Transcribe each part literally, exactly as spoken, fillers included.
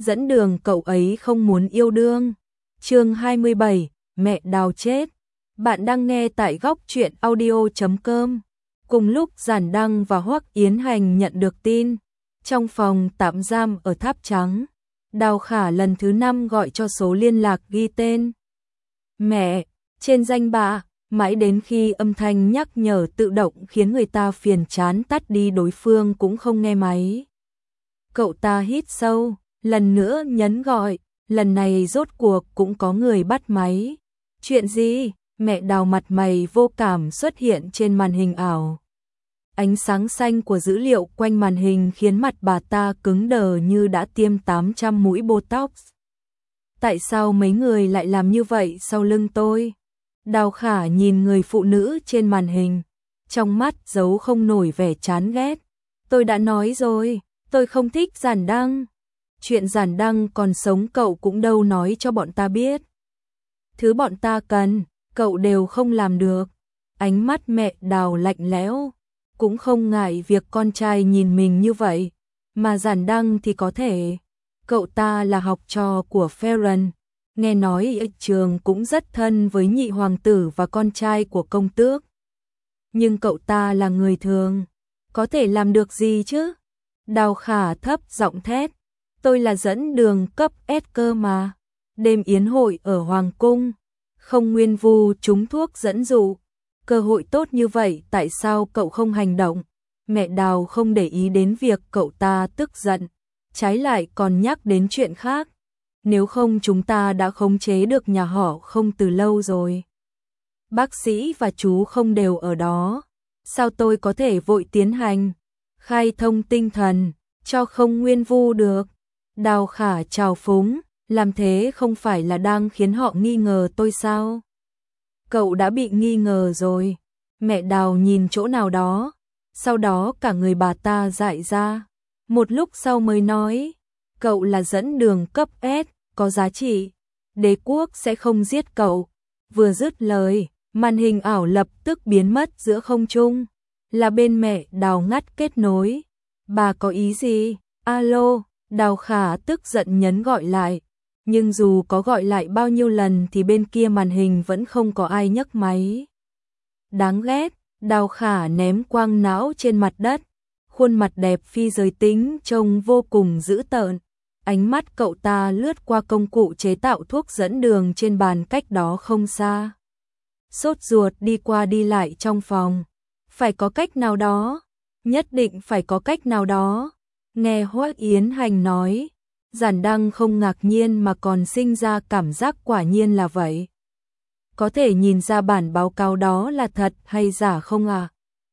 dẫn đường cậu ấy không muốn yêu đương. Chương hai mươi bảy, mẹ Đào chết. Bạn đang nghe tại góc truyện audio chấm com. Cùng lúc Giản Đăng và Hoắc Yến Hành nhận được tin, trong phòng tạm giam ở Tháp Trắng, Đào Khả lần thứ năm gọi cho số liên lạc ghi tên mẹ trên danh bạ, mãi đến khi âm thanh nhắc nhở tự động khiến người ta phiền chán tắt đi, đối phương cũng không nghe máy. Cậu ta hít sâu, lần nữa nhấn gọi, lần này rốt cuộc cũng có người bắt máy. Chuyện gì? Mẹ Đào mặt mày vô cảm xuất hiện trên màn hình ảo. Ánh sáng xanh của dữ liệu quanh màn hình khiến mặt bà ta cứng đờ như đã tiêm tám trăm mũi Botox. Tại sao mấy người lại làm như vậy sau lưng tôi? Đào Khả nhìn người phụ nữ trên màn hình, trong mắt giấu không nổi vẻ chán ghét. Tôi đã nói rồi, tôi không thích Giản Đăng. Chuyện Giản Đăng còn sống cậu cũng đâu nói cho bọn ta biết. Thứ bọn ta cần, cậu đều không làm được. Ánh mắt mẹ Đào lạnh lẽo, cũng không ngại việc con trai nhìn mình như vậy, mà Giản Đăng thì có thể. Cậu ta là học trò của Ferren, nghe nói ở trường cũng rất thân với nhị hoàng tử và con trai của công tước. Nhưng cậu ta là người thường, có thể làm được gì chứ? Đào Khả thấp giọng thét, tôi là dẫn đường cấp S cơ mà. Đêm yến hội ở Hoàng cung, không Nguyên Vu trúng thuốc dẫn dụ. Cơ hội tốt như vậy tại sao cậu không hành động? Mẹ Đào không để ý đến việc cậu ta tức giận, trái lại còn nhắc đến chuyện khác. Nếu không chúng ta đã khống chế được nhà họ Không từ lâu rồi. Bác sĩ và chú Không đều ở đó. Sao tôi có thể vội tiến hành khai thông tinh thần cho Không Nguyên Vu được? Đào Khả trào phúng, làm thế không phải là đang khiến họ nghi ngờ tôi sao? Cậu đã bị nghi ngờ rồi. Mẹ Đào nhìn chỗ nào đó, sau đó cả người bà ta dại ra. Một lúc sau mới nói, cậu là dẫn đường cấp S, có giá trị. Đế quốc sẽ không giết cậu. Vừa dứt lời, màn hình ảo lập tức biến mất giữa không trung. Là bên mẹ Đào ngắt kết nối. Bà có ý gì? Alo, Đào Khả tức giận nhấn gọi lại. Nhưng dù có gọi lại bao nhiêu lần thì bên kia màn hình vẫn không có ai nhấc máy. Đáng ghét, Đào Khả ném quang não trên mặt đất. Khuôn mặt đẹp phi giới tính trông vô cùng dữ tợn. Ánh mắt cậu ta lướt qua công cụ chế tạo thuốc dẫn đường trên bàn cách đó không xa. Sốt ruột đi qua đi lại trong phòng. Phải có cách nào đó, nhất định phải có cách nào đó. Nghe Hoắc Yến Hành nói, Giản Đăng không ngạc nhiên mà còn sinh ra cảm giác quả nhiên là vậy. Có thể nhìn ra bản báo cáo đó là thật hay giả không à?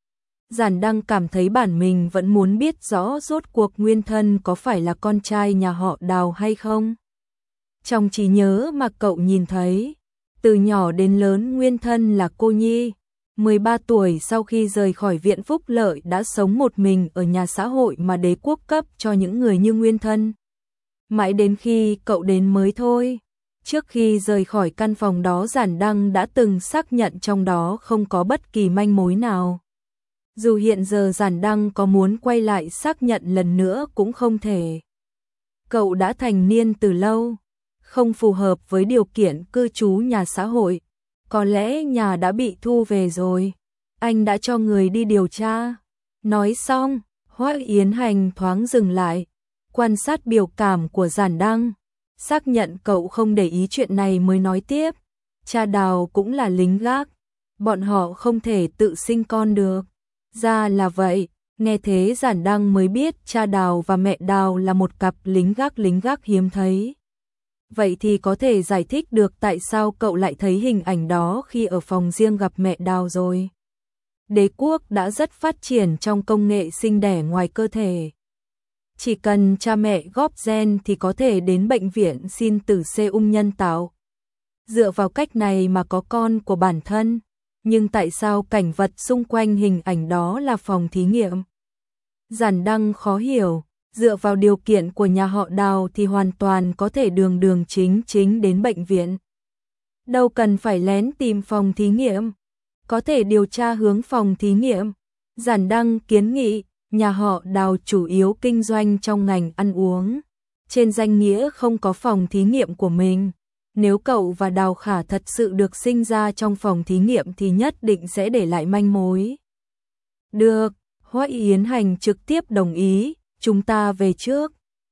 Giản Đăng cảm thấy bản mình vẫn muốn biết rõ rốt cuộc nguyên thân có phải là con trai nhà họ Đào hay không. Trong trí nhớ mà cậu nhìn thấy, từ nhỏ đến lớn nguyên thân là cô nhi. mười ba tuổi sau khi rời khỏi viện phúc lợi đã sống một mình ở nhà xã hội mà đế quốc cấp cho những người như nguyên thân. Mãi đến khi cậu đến mới thôi. Trước khi rời khỏi căn phòng đó Giản Đăng đã từng xác nhận trong đó không có bất kỳ manh mối nào. Dù hiện giờ Giản Đăng có muốn quay lại xác nhận lần nữa cũng không thể. Cậu đã thành niên từ lâu, không phù hợp với điều kiện cư trú nhà xã hội. Có lẽ nhà đã bị thu về rồi. Anh đã cho người đi điều tra. Nói xong, Hoắc Yến Hành thoáng dừng lại, quan sát biểu cảm của Giản Đăng, xác nhận cậu không để ý chuyện này mới nói tiếp. Cha Đào cũng là lính gác, bọn họ không thể tự sinh con được. Ra là vậy, nghe thế Giản Đăng mới biết cha Đào và mẹ Đào là một cặp lính gác lính gác hiếm thấy. Vậy thì có thể giải thích được tại sao cậu lại thấy hình ảnh đó khi ở phòng riêng gặp mẹ Đào rồi. Đế quốc đã rất phát triển trong công nghệ sinh đẻ ngoài cơ thể. Chỉ cần cha mẹ góp gen thì có thể đến bệnh viện xin tử xê ung nhân tạo. Dựa vào cách này mà có con của bản thân. Nhưng tại sao cảnh vật xung quanh hình ảnh đó là phòng thí nghiệm? Giản Đăng khó hiểu, dựa vào điều kiện của nhà họ Đào thì hoàn toàn có thể đường đường chính chính đến bệnh viện. Đâu cần phải lén tìm phòng thí nghiệm, có thể điều tra hướng phòng thí nghiệm. Giản Đăng kiến nghị, nhà họ Đào chủ yếu kinh doanh trong ngành ăn uống, trên danh nghĩa không có phòng thí nghiệm của mình. Nếu cậu và Đào Khả thật sự được sinh ra trong phòng thí nghiệm thì nhất định sẽ để lại manh mối. Được, Hoắc Yến Hành trực tiếp đồng ý, chúng ta về trước.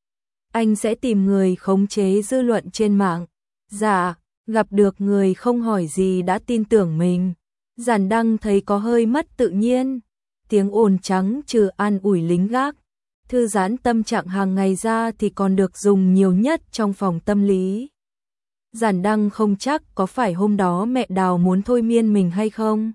Anh sẽ tìm người khống chế dư luận trên mạng. Dạ, gặp được người không hỏi gì đã tin tưởng mình. Giản Đăng thấy có hơi mất tự nhiên. Tiếng ồn trắng trừ an ủi lính gác, thư giãn tâm trạng hàng ngày ra thì còn được dùng nhiều nhất trong phòng tâm lý. Giản Đăng không chắc có phải hôm đó mẹ Đào muốn thôi miên mình hay không.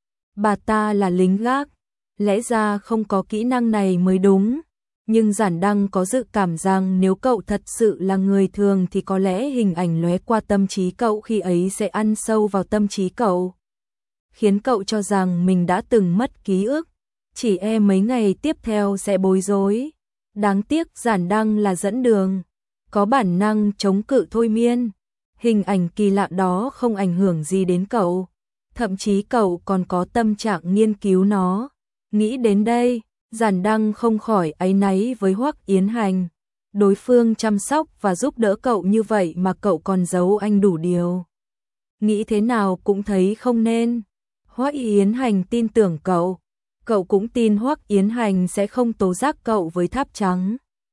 Bà ta là lính gác, lẽ ra không có kỹ năng này mới đúng. Nhưng Giản Đăng có dự cảm rằng nếu cậu thật sự là người thường thì có lẽ hình ảnh lóe qua tâm trí cậu khi ấy sẽ ăn sâu vào tâm trí cậu, khiến cậu cho rằng mình đã từng mất ký ức, chỉ e mấy ngày tiếp theo sẽ bối rối. Đáng tiếc Giản Đăng là dẫn đường, có bản năng chống cự thôi miên. Hình ảnh kỳ lạ đó không ảnh hưởng gì đến cậu, thậm chí cậu còn có tâm trạng nghiên cứu nó. Nghĩ đến đây, Giản Đăng không khỏi áy náy với Hoắc Yến Hành. Đối phương chăm sóc và giúp đỡ cậu như vậy mà cậu còn giấu anh đủ điều. Nghĩ thế nào cũng thấy không nên. Hoắc Yến Hành tin tưởng cậu, cậu cũng tin Hoắc Yến Hành sẽ không tố giác cậu với tháp trắng.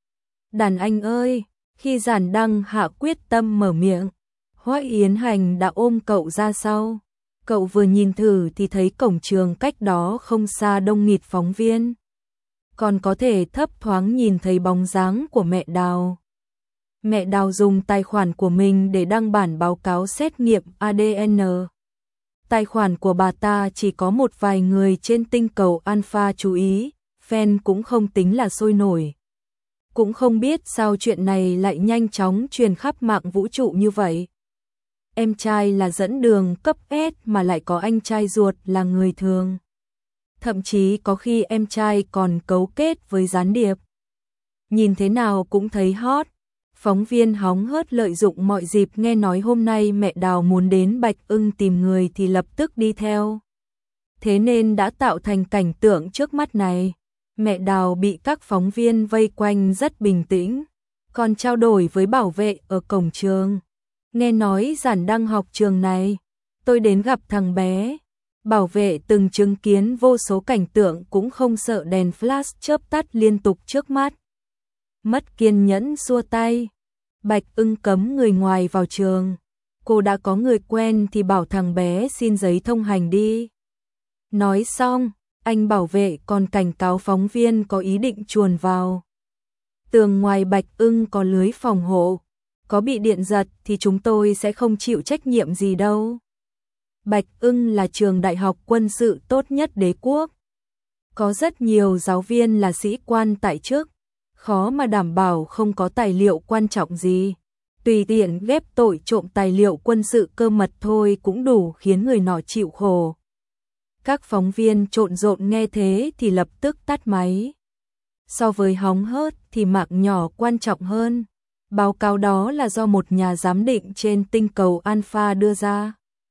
Đàn anh ơi, khi Giản Đăng hạ quyết tâm mở miệng, Hoắc Yến Hành đã ôm cậu ra sau. Cậu vừa nhìn thử thì thấy cổng trường cách đó không xa đông nghịt phóng viên. Còn có thể thấp thoáng nhìn thấy bóng dáng của mẹ Đào. Mẹ Đào dùng tài khoản của mình để đăng bản báo cáo xét nghiệm a đê en. Tài khoản của bà ta chỉ có một vài người trên tinh cầu Alpha chú ý, fan cũng không tính là sôi nổi. Cũng không biết sao chuyện này lại nhanh chóng truyền khắp mạng vũ trụ như vậy. Em trai là dẫn đường cấp S mà lại có anh trai ruột là người thường. Thậm chí có khi em trai còn cấu kết với gián điệp. Nhìn thế nào cũng thấy hot. Phóng viên hóng hớt lợi dụng mọi dịp nghe nói hôm nay mẹ Đào muốn đến Bạch Ưng tìm người thì lập tức đi theo. Thế nên đã tạo thành cảnh tượng trước mắt này. Mẹ Đào bị các phóng viên vây quanh rất bình tĩnh, còn trao đổi với bảo vệ ở cổng trường. Nghe nói Giản Đăng học trường này, tôi đến gặp thằng bé. Bảo vệ từng chứng kiến vô số cảnh tượng cũng không sợ đèn flash chớp tắt liên tục trước mắt. Mất kiên nhẫn xua tay. Bạch Ưng cấm người ngoài vào trường. Cô đã có người quen thì bảo thằng bé xin giấy thông hành đi. Nói xong, anh bảo vệ còn cảnh cáo phóng viên có ý định chuồn vào. Tường ngoài Bạch Ưng có lưới phòng hộ. Có bị điện giật thì chúng tôi sẽ không chịu trách nhiệm gì đâu. Bạch Ưng là trường đại học quân sự tốt nhất đế quốc. Có rất nhiều giáo viên là sĩ quan tại chức. Khó mà đảm bảo không có tài liệu quan trọng gì. Tùy tiện ghép tội trộm tài liệu quân sự cơ mật thôi cũng đủ khiến người nọ chịu khổ. Các phóng viên trộn rộn nghe thế thì lập tức tắt máy. So với hóng hớt thì mạng nhỏ quan trọng hơn. Báo cáo đó là do một nhà giám định trên tinh cầu Alpha đưa ra.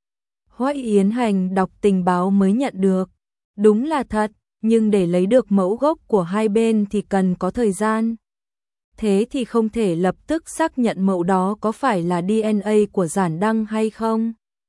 Hoắc Yến Hành đọc tình báo mới nhận được. Đúng là thật, nhưng để lấy được mẫu gốc của hai bên thì cần có thời gian. Thế thì không thể lập tức xác nhận mẫu đó có phải là đê en a của Giản Đăng hay không?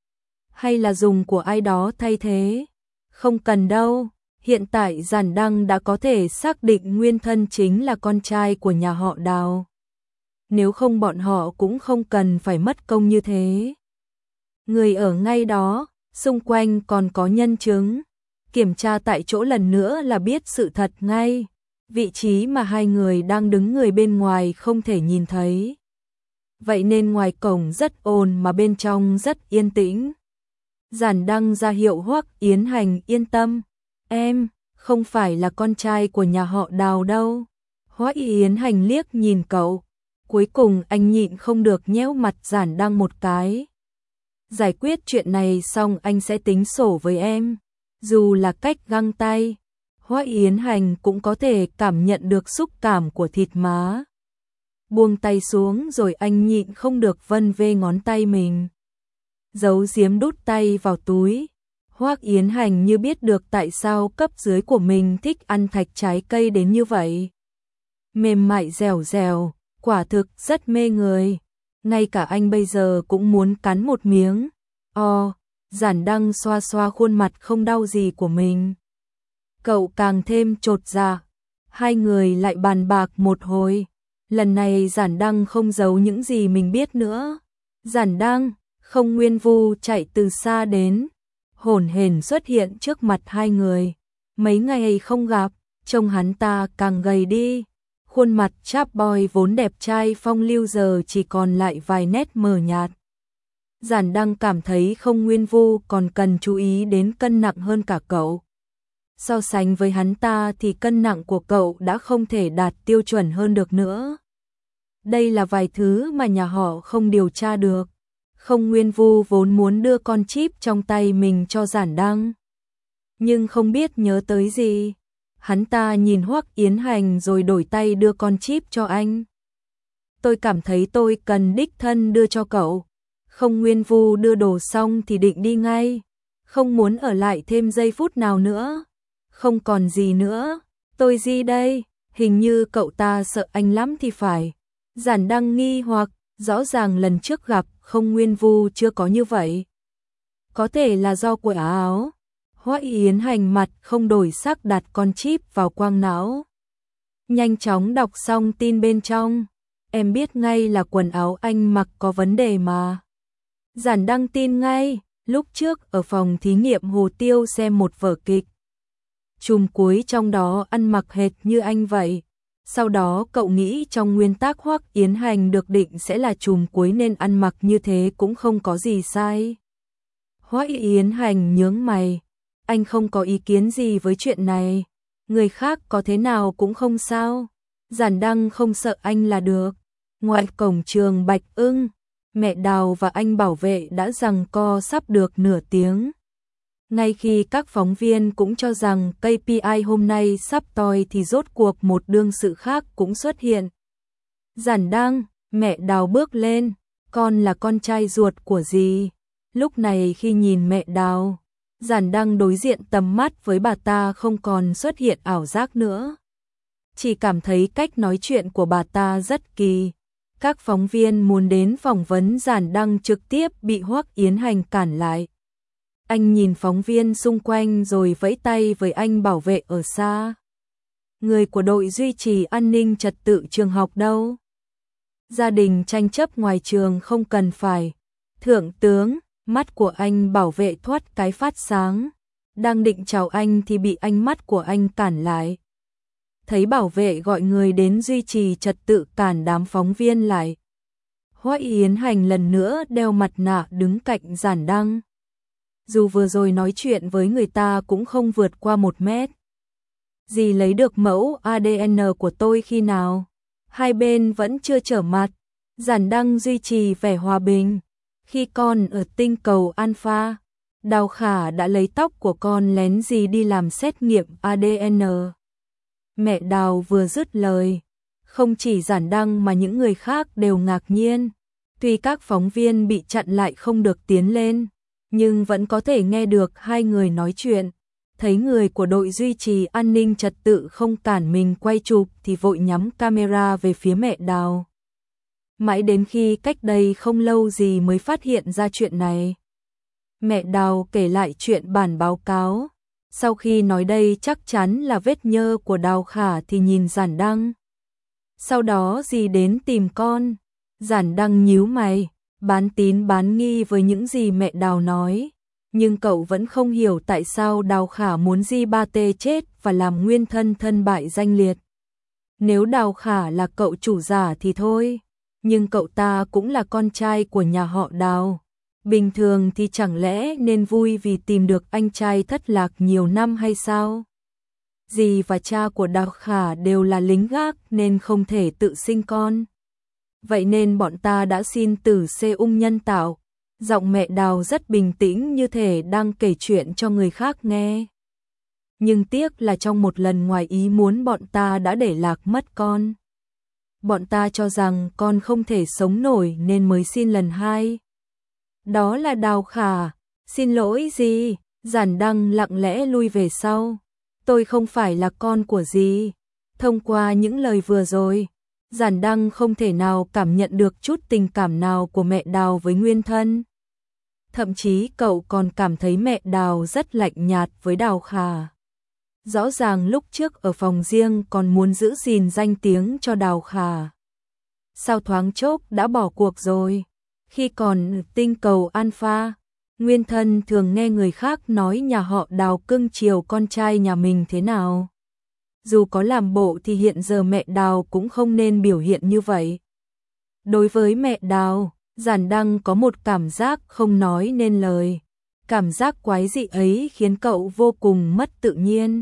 Hay là dùng của ai đó thay thế? Không cần đâu, hiện tại Giản Đăng đã có thể xác định nguyên thân chính là con trai của nhà họ Đào. Nếu không bọn họ cũng không cần phải mất công như thế. Người ở ngay đó, xung quanh còn có nhân chứng. Kiểm tra tại chỗ lần nữa là biết sự thật ngay. Vị trí mà hai người đang đứng người bên ngoài không thể nhìn thấy. Vậy nên ngoài cổng rất ồn mà bên trong rất yên tĩnh. Giản Đăng ra hiệu Hoắc Yến Hành yên tâm. Em, không phải là con trai của nhà họ Đào đâu. Hoắc Yến Hành liếc nhìn cậu. Cuối cùng anh nhịn không được nhéo mặt Giản Đăng một cái. Giải quyết chuyện này xong anh sẽ tính sổ với em. Dù là cách găng tay, Hoắc Yến Hành cũng có thể cảm nhận được xúc cảm của thịt má. Buông tay xuống rồi anh nhịn không được vân vê ngón tay mình. Giấu giếm đút tay vào túi. Hoắc Yến Hành như biết được tại sao cấp dưới của mình thích ăn thạch trái cây đến như vậy. Mềm mại dẻo dẻo, quả thực rất mê người. Ngay cả anh bây giờ cũng muốn cắn một miếng. O, Giản Đăng xoa xoa khuôn mặt không đau gì của mình. Cậu càng thêm chột dạ. Hai người lại bàn bạc một hồi. Lần này Giản Đăng không giấu những gì mình biết nữa. Giản Đăng, Không Nguyên Vu chạy từ xa đến, hổn hển xuất hiện trước mặt hai người. Mấy ngày không gặp, trông hắn ta càng gầy đi. Khuôn mặt chap boy vốn đẹp trai phong lưu giờ chỉ còn lại vài nét mờ nhạt. Giản Đăng cảm thấy Không Nguyên Vu còn cần chú ý đến cân nặng hơn cả cậu. So sánh với hắn ta thì cân nặng của cậu đã không thể đạt tiêu chuẩn hơn được nữa. Đây là vài thứ mà nhà họ không điều tra được. Không Nguyên Vu vốn muốn đưa con chip trong tay mình cho Giản Đăng, nhưng không biết nhớ tới gì. Hắn ta nhìn Hoắc Yến Hành rồi đổi tay đưa con chip cho anh. Tôi cảm thấy tôi cần đích thân đưa cho cậu. Không Nguyên Vu đưa đồ xong thì định đi ngay, không muốn ở lại thêm giây phút nào nữa. Không còn gì nữa, tôi gì đây? Hình như cậu ta sợ anh lắm thì phải. Giản Đăng nghi hoặc, rõ ràng lần trước gặp Không Nguyên Vu chưa có như vậy. Có thể là do quần áo. Hoắc Yến Hành mặt không đổi sắc đặt con chip vào quang não. Nhanh chóng đọc xong tin bên trong. Em biết ngay là quần áo anh mặc có vấn đề mà. Giản Đăng tin ngay, lúc trước ở phòng thí nghiệm Hồ Tiêu xem một vở kịch. Trùm cuối trong đó ăn mặc hệt như anh vậy. Sau đó cậu nghĩ trong nguyên tắc Hoắc Yến Hành được định sẽ là trùm cuối nên ăn mặc như thế cũng không có gì sai. Hoắc Yến Hành nhướng mày. Anh không có ý kiến gì với chuyện này. Người khác có thế nào cũng không sao. Giản Đăng không sợ anh là được. Ngoài cổng trường Bạch Ưng, mẹ Đào và anh bảo vệ đã giằng co sắp được nửa tiếng. Ngay khi các phóng viên cũng cho rằng ca pê i hôm nay sắp toi thì rốt cuộc một đương sự khác cũng xuất hiện. Giản Đăng, mẹ Đào bước lên, con là con trai ruột của dì. Lúc này khi nhìn mẹ Đào, Giản Đăng đối diện tầm mắt với bà ta không còn xuất hiện ảo giác nữa. Chỉ cảm thấy cách nói chuyện của bà ta rất kỳ. Các phóng viên muốn đến phỏng vấn Giản Đăng trực tiếp bị Hoắc Yến Hành cản lại. Anh nhìn phóng viên xung quanh rồi vẫy tay với anh bảo vệ ở xa. Người của đội duy trì an ninh trật tự trường học đâu? Gia đình tranh chấp ngoài trường không cần phải. Thượng tướng, mắt của anh bảo vệ thoát cái phát sáng. Đang định chào anh thì bị ánh mắt của anh cản lại. Thấy bảo vệ gọi người đến duy trì trật tự cản đám phóng viên lại. Hoắc Yến Hành lần nữa đeo mặt nạ đứng cạnh Giản Đăng. Dù vừa rồi nói chuyện với người ta cũng không vượt qua một mét. Dì lấy được mẫu a đê en của tôi khi nào? Hai bên vẫn chưa trở mặt. Giản Đăng duy trì vẻ hòa bình. Khi con ở tinh cầu Alpha, Đào Khả đã lấy tóc của con lén dì đi làm xét nghiệm a đê en. Mẹ Đào vừa dứt lời, không chỉ Giản Đăng mà những người khác đều ngạc nhiên. Tuy các phóng viên bị chặn lại không được tiến lên, nhưng vẫn có thể nghe được hai người nói chuyện. Thấy người của đội duy trì an ninh trật tự không cản mình quay chụp thì vội nhắm camera về phía mẹ Đào. Mãi đến khi cách đây không lâu gì mới phát hiện ra chuyện này. Mẹ Đào kể lại chuyện bản báo cáo. Sau khi nói đây chắc chắn là vết nhơ của Đào Khả thì nhìn Giản Đăng. Sau đó dì đến tìm con. Giản Đăng nhíu mày, bán tín bán nghi với những gì mẹ Đào nói. Nhưng cậu vẫn không hiểu tại sao Đào Khả muốn Di Ba Tê chết và làm nguyên thân thân bại danh liệt. Nếu Đào Khả là cậu chủ giả thì thôi, nhưng cậu ta cũng là con trai của nhà họ Đào. Bình thường thì chẳng lẽ nên vui vì tìm được anh trai thất lạc nhiều năm hay sao? Dì và cha của Đào Khả đều là lính gác nên không thể tự sinh con. Vậy nên bọn ta đã xin tử xê ung nhân tạo. Giọng mẹ Đào rất bình tĩnh như thể đang kể chuyện cho người khác nghe. Nhưng tiếc là trong một lần ngoài ý muốn bọn ta đã để lạc mất con. Bọn ta cho rằng con không thể sống nổi nên mới xin lần hai. Đó là Đào Khả. Xin lỗi dì. Giản Đăng lặng lẽ lui về sau. Tôi không phải là con của dì. Thông qua những lời vừa rồi, Giản Đăng không thể nào cảm nhận được chút tình cảm nào của mẹ Đào với Nguyên Thân. Thậm chí cậu còn cảm thấy mẹ Đào rất lạnh nhạt với Đào Khả. Rõ ràng lúc trước ở phòng riêng còn muốn giữ gìn danh tiếng cho Đào Khả. Sao thoáng chốc đã bỏ cuộc rồi? Khi còn tinh cầu Alpha, Nguyên Thân thường nghe người khác nói nhà họ Đào cưng chiều con trai nhà mình thế nào. Dù có làm bộ thì hiện giờ mẹ Đào cũng không nên biểu hiện như vậy. Đối với mẹ Đào, Giản Đăng có một cảm giác không nói nên lời. Cảm giác quái dị ấy khiến cậu vô cùng mất tự nhiên.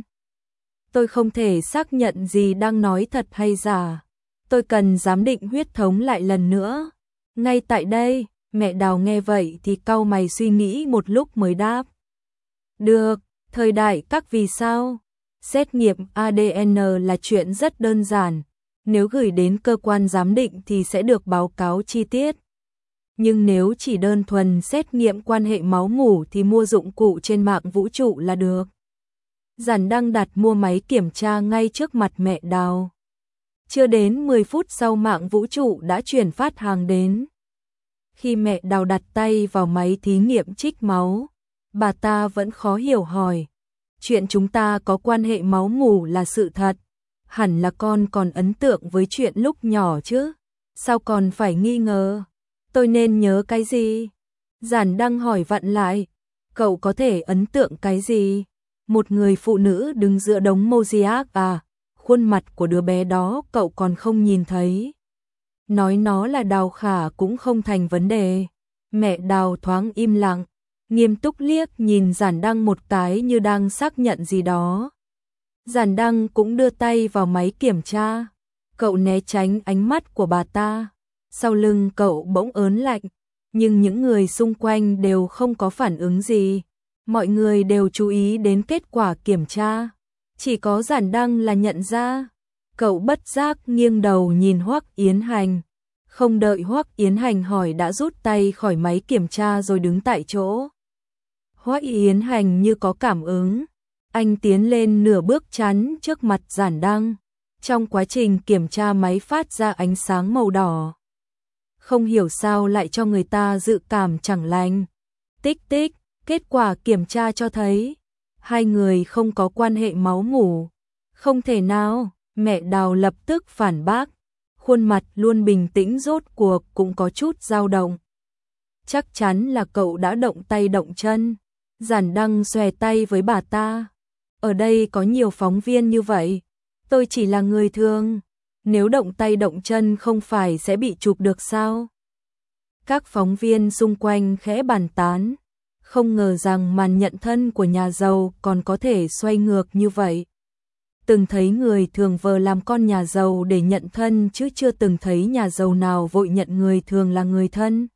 Tôi không thể xác nhận gì đang nói thật hay giả. Tôi cần giám định huyết thống lại lần nữa. Ngay tại đây, mẹ Đào nghe vậy thì cau mày suy nghĩ một lúc mới đáp. Được, thời đại các vì sao? Xét nghiệm a đê en là chuyện rất đơn giản. Nếu gửi đến cơ quan giám định thì sẽ được báo cáo chi tiết. Nhưng nếu chỉ đơn thuần xét nghiệm quan hệ máu mủ thì mua dụng cụ trên mạng vũ trụ là được. Giản Đăng đặt mua máy kiểm tra ngay trước mặt mẹ Đào. Chưa đến mười phút sau mạng vũ trụ đã chuyển phát hàng đến. Khi mẹ Đào đặt tay vào máy thí nghiệm trích máu, bà ta vẫn khó hiểu hỏi. Chuyện chúng ta có quan hệ máu mủ là sự thật. Hẳn là con còn ấn tượng với chuyện lúc nhỏ chứ. Sao còn phải nghi ngờ? Tôi nên nhớ cái gì? Giản Đăng hỏi vặn lại. Cậu có thể ấn tượng cái gì? Một người phụ nữ đứng giữa đống mosaic à? Khuôn mặt của đứa bé đó cậu còn không nhìn thấy. Nói nó là Đào Khả cũng không thành vấn đề. Mẹ Đào thoáng im lặng, nghiêm túc liếc nhìn Giản Đăng một cái như đang xác nhận gì đó. Giản Đăng cũng đưa tay vào máy kiểm tra. Cậu né tránh ánh mắt của bà ta. Sau lưng cậu bỗng ớn lạnh, nhưng những người xung quanh đều không có phản ứng gì. Mọi người đều chú ý đến kết quả kiểm tra. Chỉ có Giản Đăng là nhận ra. Cậu bất giác nghiêng đầu nhìn Hoắc Yến Hành. Không đợi Hoắc Yến Hành hỏi đã rút tay khỏi máy kiểm tra rồi đứng tại chỗ. Hoắc Yến Hành như có cảm ứng. Anh tiến lên nửa bước chắn trước mặt Giản Đăng. Trong quá trình kiểm tra máy phát ra ánh sáng màu đỏ. Không hiểu sao lại cho người ta dự cảm chẳng lành. Tích tích, kết quả kiểm tra cho thấy hai người không có quan hệ máu mủ. Không thể nào, mẹ Đào lập tức phản bác. Khuôn mặt luôn bình tĩnh rốt cuộc cũng có chút dao động. Chắc chắn là cậu đã động tay động chân. Giản Đăng xòe tay với bà ta. Ở đây có nhiều phóng viên như vậy. Tôi chỉ là người thường. Nếu động tay động chân không phải sẽ bị chụp được sao? Các phóng viên xung quanh khẽ bàn tán. Không ngờ rằng màn nhận thân của nhà giàu còn có thể xoay ngược như vậy. Từng thấy người thường vờ làm con nhà giàu để nhận thân chứ chưa từng thấy nhà giàu nào vội nhận người thường là người thân.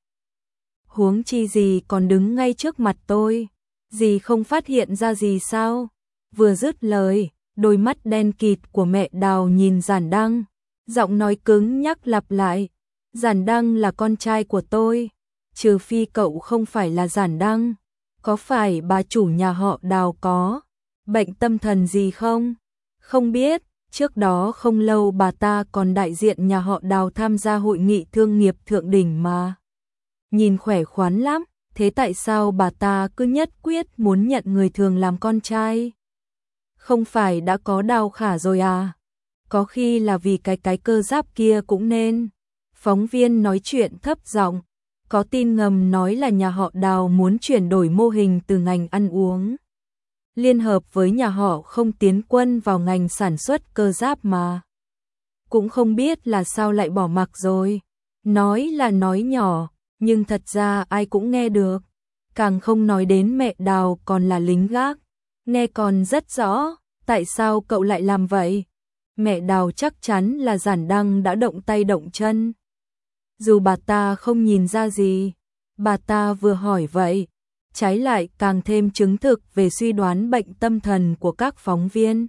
Huống chi gì còn đứng ngay trước mặt tôi. Dì không phát hiện ra gì sao? Vừa dứt lời, đôi mắt đen kịt của mẹ Đào nhìn Giản Đăng. Giọng nói cứng nhắc lặp lại. Giản Đăng là con trai của tôi. Trừ phi cậu không phải là Giản Đăng. Có phải bà chủ nhà họ Đào có bệnh tâm thần gì không? Không biết, trước đó không lâu bà ta còn đại diện nhà họ Đào tham gia hội nghị thương nghiệp thượng đỉnh mà. Nhìn khỏe khoắn lắm, thế tại sao bà ta cứ nhất quyết muốn nhận người thường làm con trai? Không phải đã có Đào Khả rồi à? Có khi là vì cái cái cơ giáp kia cũng nên. Phóng viên nói chuyện thấp giọng. Có tin ngầm nói là nhà họ Đào muốn chuyển đổi mô hình từ ngành ăn uống. Liên hợp với nhà họ không tiến quân vào ngành sản xuất cơ giáp mà. Cũng không biết là sao lại bỏ mặc rồi. Nói là nói nhỏ, nhưng thật ra ai cũng nghe được. Càng không nói đến mẹ Đào còn là lính gác. Nghe còn rất rõ, tại sao cậu lại làm vậy? Mẹ Đào chắc chắn là Giản Đăng đã động tay động chân. Dù bà ta không nhìn ra gì, bà ta vừa hỏi vậy, trái lại càng thêm chứng thực về suy đoán bệnh tâm thần của các phóng viên.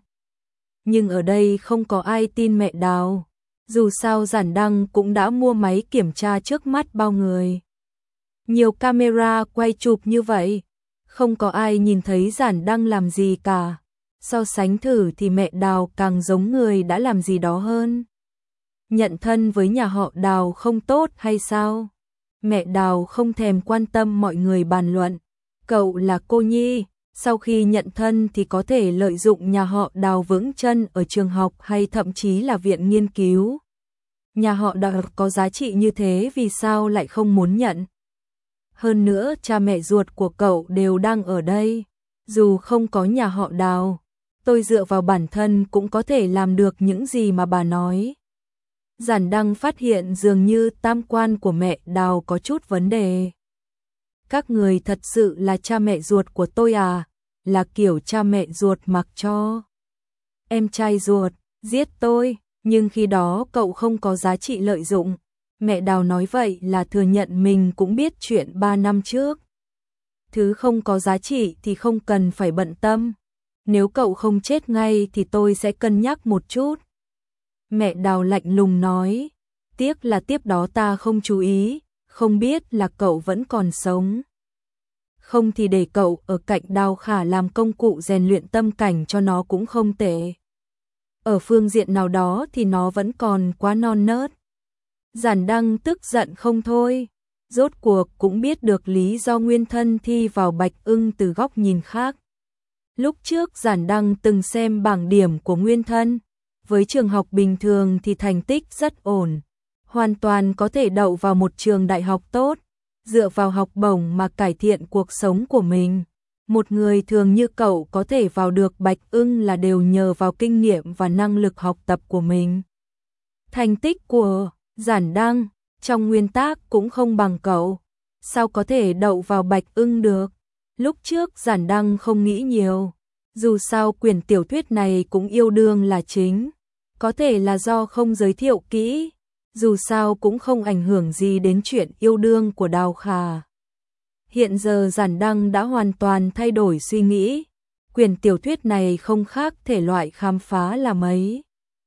Nhưng ở đây không có ai tin mẹ Đào, dù sao Giản Đăng cũng đã mua máy kiểm tra trước mắt bao người. Nhiều camera quay chụp như vậy, không có ai nhìn thấy Giản Đăng làm gì cả. So sánh thử thì mẹ Đào càng giống người đã làm gì đó hơn. nhận thân với nhà họ Đào không tốt hay sao? Mẹ Đào không thèm quan tâm mọi người bàn luận. Cậu là cô nhi, sau khi nhận thân thì có thể lợi dụng nhà họ Đào vững chân ở trường học hay thậm chí là viện nghiên cứu. Nhà họ Đào có giá trị như thế vì sao lại không muốn nhận? Hơn nữa cha mẹ ruột của cậu đều đang ở đây. Dù không có nhà họ Đào, tôi dựa vào bản thân cũng có thể làm được những gì mà bà nói. Giản Đăng phát hiện dường như tam quan của mẹ Đào có chút vấn đề. Các người thật sự là cha mẹ ruột của tôi à? Là kiểu cha mẹ ruột mặc cho em trai ruột giết tôi, nhưng khi đó cậu không có giá trị lợi dụng. Mẹ Đào nói vậy là thừa nhận mình cũng biết chuyện ba năm trước. Thứ không có giá trị thì không cần phải bận tâm. Nếu cậu không chết ngay thì tôi sẽ cân nhắc một chút. Mẹ Đào lạnh lùng nói, tiếc là tiếp đó ta không chú ý, không biết là cậu vẫn còn sống. Không thì để cậu ở cạnh Đào Khả làm công cụ rèn luyện tâm cảnh cho nó cũng không tệ. Ở phương diện nào đó thì nó vẫn còn quá non nớt. Giản Đăng tức giận không thôi, rốt cuộc cũng biết được lý do Nguyên Thân thi vào Bạch Ưng từ góc nhìn khác. Lúc trước Giản Đăng từng xem bảng điểm của Nguyên Thân, với trường học bình thường thì thành tích rất ổn, hoàn toàn có thể đậu vào một trường đại học tốt, dựa vào học bổng mà cải thiện cuộc sống của mình. Một người thường như cậu có thể vào được Bạch Ưng là đều nhờ vào kinh nghiệm và năng lực học tập của mình. Thành tích của Giản Đăng trong nguyên tắc cũng không bằng cậu, sao có thể đậu vào Bạch Ưng được? Lúc trước Giản Đăng không nghĩ nhiều, dù sao quyển tiểu thuyết này cũng yêu đương là chính, có thể là do không giới thiệu kỹ, dù sao cũng không ảnh hưởng gì đến chuyện yêu đương của Đào Khả. Hiện giờ Giản Đăng đã hoàn toàn thay đổi suy nghĩ, quyển tiểu thuyết này không khác thể loại khám phá là mấy.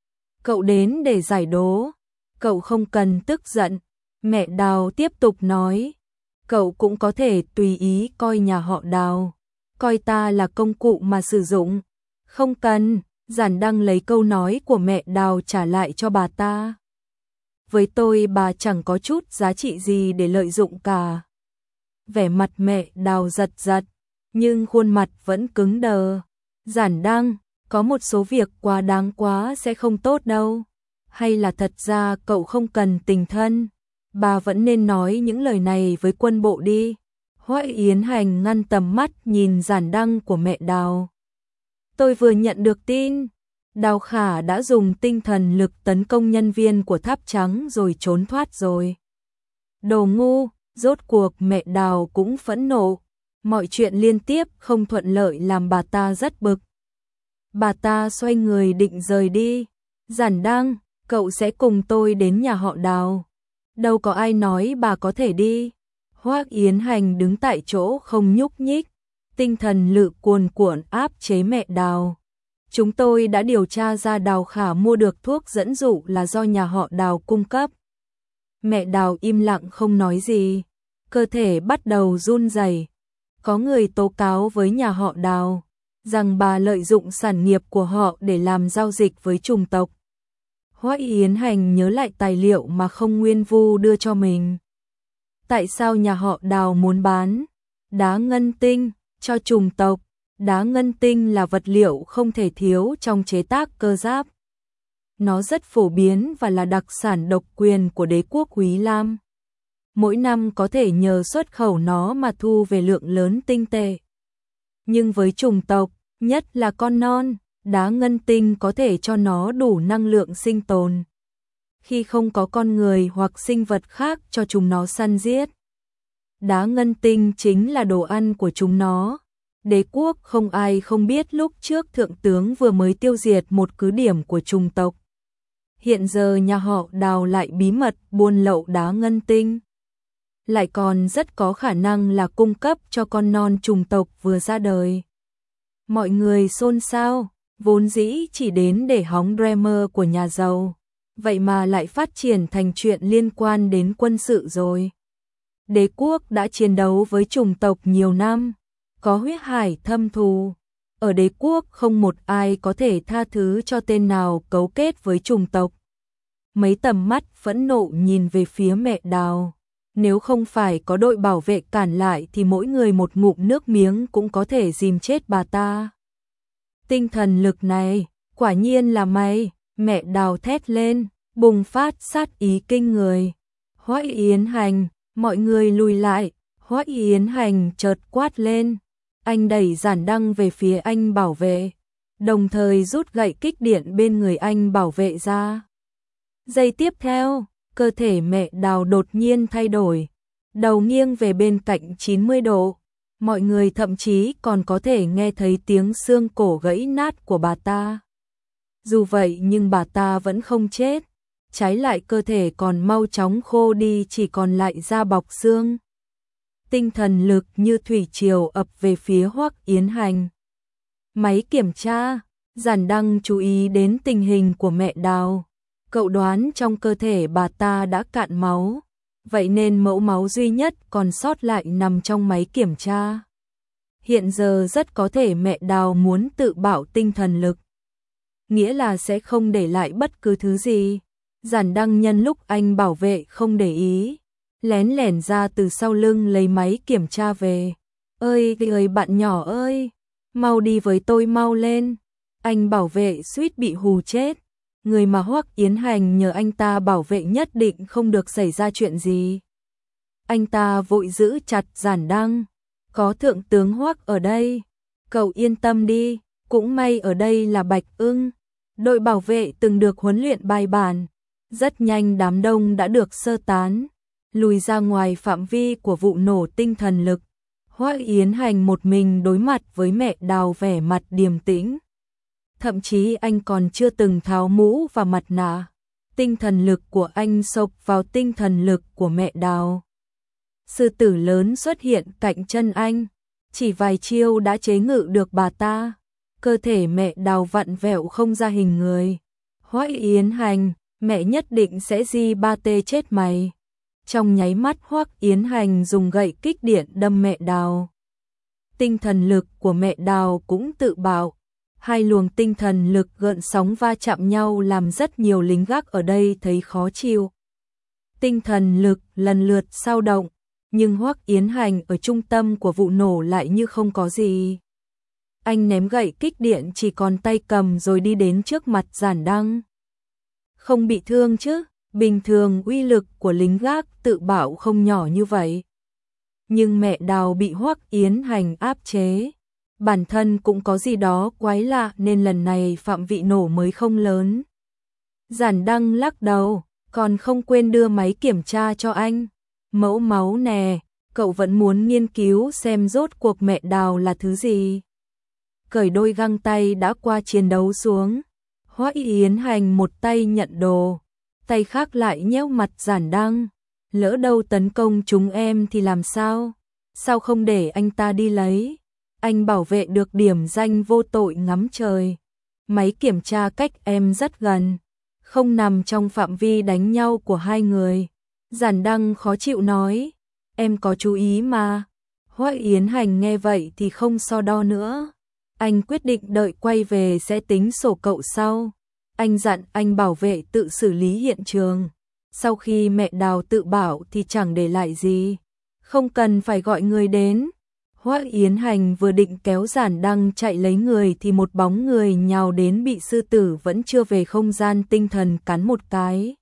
Cậu đến để giải đố, cậu không cần tức giận. Mẹ Đào tiếp tục nói, cậu cũng có thể tùy ý coi nhà họ Đào, coi ta là công cụ mà sử dụng. Không cần, Giản Đăng lấy câu nói của mẹ Đào trả lại cho bà ta. Với tôi bà chẳng có chút giá trị gì để lợi dụng cả. Vẻ mặt mẹ Đào giật giật, nhưng khuôn mặt vẫn cứng đờ. Giản Đăng, có một số việc quá đáng quá sẽ không tốt đâu. Hay là thật ra cậu không cần tình thân, bà vẫn nên nói những lời này với quân bộ đi. Hoắc Yến Hành ngăn tầm mắt nhìn Giản Đăng của mẹ Đào. Tôi vừa nhận được tin, Đào Khả đã dùng tinh thần lực tấn công nhân viên của Tháp Trắng rồi trốn thoát rồi. Đồ ngu, rốt cuộc mẹ Đào cũng phẫn nộ. Mọi chuyện liên tiếp không thuận lợi làm bà ta rất bực. Bà ta xoay người định rời đi. Giản Đăng, cậu sẽ cùng tôi đến nhà họ Đào. Đâu có ai nói bà có thể đi. Hoắc Yến Hành đứng tại chỗ không nhúc nhích, tinh thần lự cuồn cuộn áp chế mẹ Đào. Chúng tôi đã điều tra ra Đào Khả mua được thuốc dẫn dụ là do nhà họ Đào cung cấp. Mẹ Đào im lặng không nói gì, cơ thể bắt đầu run rẩy. Có người tố cáo với nhà họ Đào rằng bà lợi dụng sản nghiệp của họ để làm giao dịch với chủng tộc. Hoắc Yến Hành nhớ lại tài liệu mà Không Nguyên Vu đưa cho mình. Tại sao nhà họ Đào muốn bán đá ngân tinh cho chủng tộc? Đá ngân tinh là vật liệu không thể thiếu trong chế tác cơ giáp. Nó rất phổ biến và là đặc sản độc quyền của đế quốc Úy Lam. Mỗi năm có thể nhờ xuất khẩu nó mà thu về lượng lớn tinh tệ. Nhưng với chủng tộc, nhất là con non, đá ngân tinh có thể cho nó đủ năng lượng sinh tồn. Khi không có con người hoặc sinh vật khác cho chúng nó săn giết, đá ngân tinh chính là đồ ăn của chúng nó. Đế quốc không ai không biết lúc trước thượng tướng vừa mới tiêu diệt một cứ điểm của chủng tộc. Hiện giờ nhà họ Đào lại bí mật buôn lậu đá ngân tinh. Lại còn rất có khả năng là cung cấp cho con non chủng tộc vừa ra đời. Mọi người xôn xao, vốn dĩ chỉ đến để hóng drama của nhà giàu, vậy mà lại phát triển thành chuyện liên quan đến quân sự rồi. Đế quốc đã chiến đấu với chủng tộc nhiều năm, có huyết hải thâm thù. Ở đế quốc không một ai có thể tha thứ cho tên nào cấu kết với chủng tộc. mấy tầm mắt phẫn nộ nhìn về phía mẹ Đào. Nếu không phải có đội bảo vệ cản lại thì mỗi người một ngụm nước miếng cũng có thể dìm chết bà ta. Tinh thần lực này, quả nhiên là mày, mẹ Đào thét lên, bùng phát sát ý kinh người. Hoắc Yến Hành, mọi người lùi lại, Hoắc Yến Hành chợt quát lên. Anh đẩy Giản Đăng về phía anh bảo vệ, đồng thời rút gậy kích điện bên người anh bảo vệ ra. Giây tiếp theo, cơ thể mẹ Đào đột nhiên thay đổi, đầu nghiêng về bên cạnh chín mươi độ. Mọi người thậm chí còn có thể nghe thấy tiếng xương cổ gãy nát của bà ta. Dù vậy nhưng bà ta vẫn không chết, trái lại cơ thể còn mau chóng khô đi, chỉ còn lại da bọc xương. Tinh thần lực như thủy triều ập về phía Hoắc Yến Hành. Máy kiểm tra, Giản Đăng chú ý đến tình hình của mẹ Đào. Cậu đoán trong cơ thể bà ta đã cạn máu, vậy nên mẫu máu duy nhất còn sót lại nằm trong máy kiểm tra. Hiện giờ rất có thể mẹ Đào muốn tự bạo tinh thần lực, nghĩa là sẽ không để lại bất cứ thứ gì. Giản Đăng nhân lúc anh bảo vệ không để ý, lén lẻn ra từ sau lưng lấy máy kiểm tra về. Ơi ơi bạn nhỏ ơi, mau đi với tôi mau lên. Anh bảo vệ suýt bị hù chết. Người mà Hoắc Yến Hành nhờ anh ta bảo vệ nhất định không được xảy ra chuyện gì. Anh ta vội giữ chặt Giản Đăng. Có thượng tướng Hoắc ở đây, cậu yên tâm đi, cũng may ở đây là Bạch Ưng. Đội bảo vệ từng được huấn luyện bài bản. Rất nhanh đám đông đã được sơ tán, lùi ra ngoài phạm vi của vụ nổ tinh thần lực. Hoắc Yến Hành một mình đối mặt với mẹ Đào vẻ mặt điềm tĩnh. Thậm chí anh còn chưa từng tháo mũ và mặt nạ. Tinh thần lực của anh xộc vào tinh thần lực của mẹ Đào. Sư tử lớn xuất hiện cạnh chân anh, chỉ vài chiêu đã chế ngự được bà ta. Cơ thể mẹ Đào vặn vẹo không ra hình người. Hoắc Yến Hành, mẹ nhất định sẽ di ba tê chết mày. Trong nháy mắt Hoắc Yến Hành dùng gậy kích điện đâm mẹ Đào. Tinh thần lực của mẹ Đào cũng tự bạo. Hai luồng tinh thần lực gợn sóng va chạm nhau làm rất nhiều lính gác ở đây thấy khó chịu. Tinh thần lực lần lượt sao động, nhưng Hoắc Yến Hành ở trung tâm của vụ nổ lại như không có gì. Anh ném gậy kích điện chỉ còn tay cầm rồi đi đến trước mặt Giản Đăng. Không bị thương chứ, bình thường uy lực của lính gác tự bạo không nhỏ như vậy. Nhưng mẹ Đào bị Hoắc Yến Hành áp chế. Bản thân cũng có gì đó quái lạ nên lần này phạm vị nổ mới không lớn. Giản Đăng lắc đầu, còn không quên đưa máy kiểm tra cho anh. Mẫu máu nè, cậu vẫn muốn nghiên cứu xem rốt cuộc mẹ Đào là thứ gì. Cởi đôi găng tay đã qua chiến đấu xuống. Hoắc Yến Hành một tay nhận đồ, tay khác lại nhéo mặt Giản Đăng. Lỡ đâu tấn công chúng em thì làm sao? Sao không để anh ta đi lấy? Anh bảo vệ được điểm danh vô tội ngắm trời. Máy kiểm tra cách em rất gần, không nằm trong phạm vi đánh nhau của hai người. Giản Đăng khó chịu nói, em có chú ý mà. Hoắc Yến Hành nghe vậy thì không so đo nữa. Anh quyết định đợi quay về sẽ tính sổ cậu sau. Anh dặn anh bảo vệ tự xử lý hiện trường. Sau khi mẹ Đào tự bảo thì chẳng để lại gì, không cần phải gọi người đến. Hoắc Yến Hành vừa định kéo Giản Đăng chạy lấy người thì một bóng người nhào đến bị sư tử vẫn chưa về không gian tinh thần cắn một cái.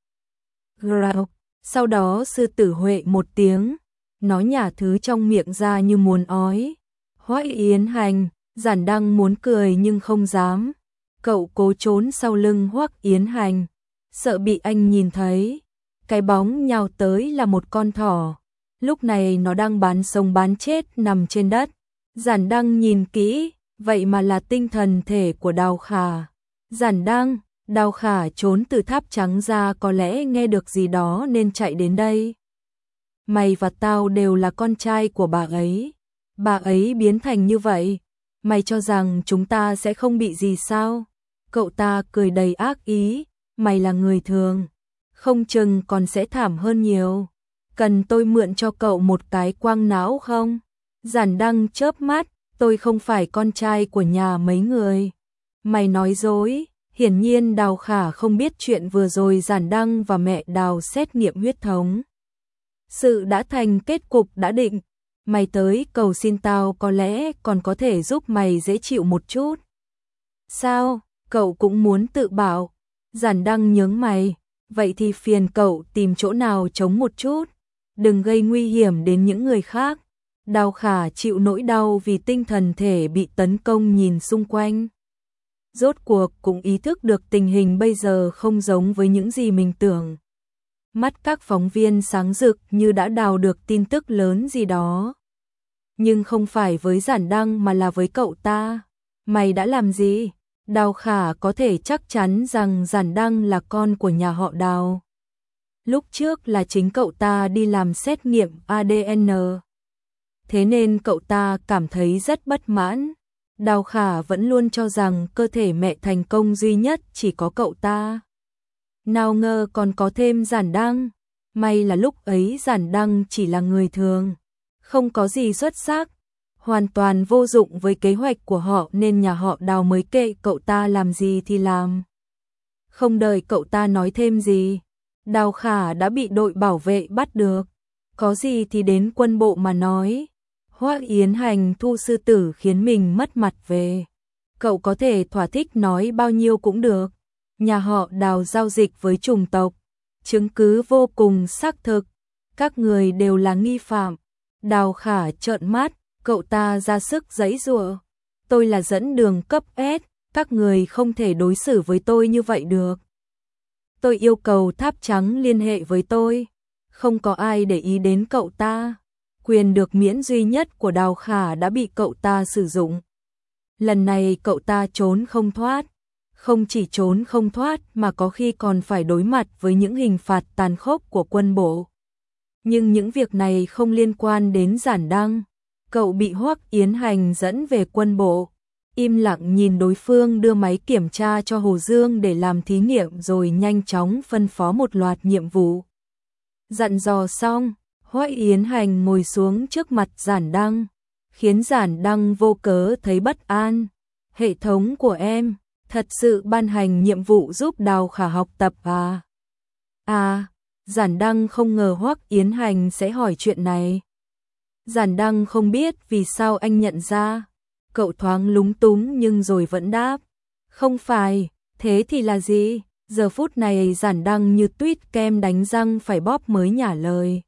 Grau. Sau đó sư tử huệ một tiếng, nó nhả thứ trong miệng ra như muốn ói. Hoắc Yến Hành, Giản Đăng muốn cười nhưng không dám. Cậu cố trốn sau lưng Hoắc Yến Hành, sợ bị anh nhìn thấy. Cái bóng nhào tới là một con thỏ. Lúc này nó đang bán sống bán chết nằm trên đất. Giản Đăng nhìn kỹ, vậy mà là tinh thần thể của Đào Khả. Giản Đăng, Đào Khả trốn từ tháp trắng ra, có lẽ nghe được gì đó nên chạy đến đây. Mày và tao đều là con trai của bà ấy. Bà ấy biến thành như vậy, mày cho rằng chúng ta sẽ không bị gì sao? Cậu ta cười đầy ác ý, mày là người thường, không chừng còn sẽ thảm hơn nhiều. Cần tôi mượn cho cậu một cái quang não không? Giản Đăng chớp mắt, tôi không phải con trai của nhà mấy người. Mày nói dối, Hiển nhiên Đào Khả không biết chuyện vừa rồi Giản Đăng và mẹ Đào xét nghiệm huyết thống. Sự đã thành, kết cục đã định. Mày tới cầu xin tao có lẽ còn có thể giúp mày dễ chịu một chút. Sao, cậu cũng muốn tự bảo? Giản Đăng nhướng mày. Vậy thì phiền cậu tìm chỗ nào trống một chút. Đừng gây nguy hiểm đến những người khác. Đào Khả chịu nỗi đau vì tinh thần thể bị tấn công, nhìn xung quanh. Rốt cuộc cũng ý thức được tình hình bây giờ không giống với những gì mình tưởng. Mắt các phóng viên sáng rực như đã đào được tin tức lớn gì đó. Nhưng không phải với Giản Đăng mà là với cậu ta. Mày đã làm gì? Đào Khả có thể chắc chắn rằng Giản Đăng là con của nhà họ Đào. Lúc trước là chính cậu ta đi làm xét nghiệm a đê en. Thế nên cậu ta cảm thấy rất bất mãn. Đào Khả vẫn luôn cho rằng cơ thể mẹ thành công duy nhất chỉ có cậu ta. Nào ngờ còn có thêm Giản Đăng. May là lúc ấy Giản Đăng chỉ là người thường, không có gì xuất sắc, hoàn toàn vô dụng với kế hoạch của họ nên nhà họ Đào mới kệ cậu ta làm gì thì làm. Không đợi cậu ta nói thêm gì, Đào Khả đã bị đội bảo vệ bắt được. Có gì thì đến quân bộ mà nói. Hoắc Yến Hành thu sư tử khiến mình mất mặt về. Cậu có thể thỏa thích nói bao nhiêu cũng được. Nhà họ Đào giao dịch với chủng tộc, chứng cứ vô cùng xác thực, các người đều là nghi phạm. Đào Khả trợn mắt, cậu ta ra sức giãy giụa. Tôi là dẫn đường cấp S, các người không thể đối xử với tôi như vậy được. Tôi yêu cầu Tháp Trắng liên hệ với tôi. Không có ai để ý đến cậu ta. Quyền được miễn duy nhất của Đào Khả đã bị cậu ta sử dụng. Lần này cậu ta trốn không thoát. Không chỉ trốn không thoát mà có khi còn phải đối mặt với những hình phạt tàn khốc của quân bộ. Nhưng những việc này không liên quan đến Giản Đăng. Cậu bị Hoắc Yến Hành dẫn về quân bộ. Im lặng nhìn đối phương đưa máy kiểm tra cho Hồ Dương để làm thí nghiệm rồi nhanh chóng phân phó một loạt nhiệm vụ. Dặn dò xong, Hoắc Yến Hành ngồi xuống trước mặt Giản Đăng, khiến Giản Đăng vô cớ thấy bất an. Hệ thống của em thật sự ban hành nhiệm vụ giúp Đào Khả học tập à? À, Giản Đăng không ngờ Hoắc Yến Hành sẽ hỏi chuyện này. Giản Đăng không biết vì sao anh nhận ra. Cậu thoáng lúng túng nhưng rồi vẫn đáp. Không phải, thế thì là gì? Giờ phút này Giản Đăng như tuýt kem đánh răng phải bóp mới nhả lời.